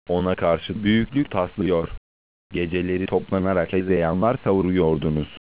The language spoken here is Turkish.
Ona karşı büyüklük taslıyor. Geceleri toplanarak hezeyanlar savuruyordunuz.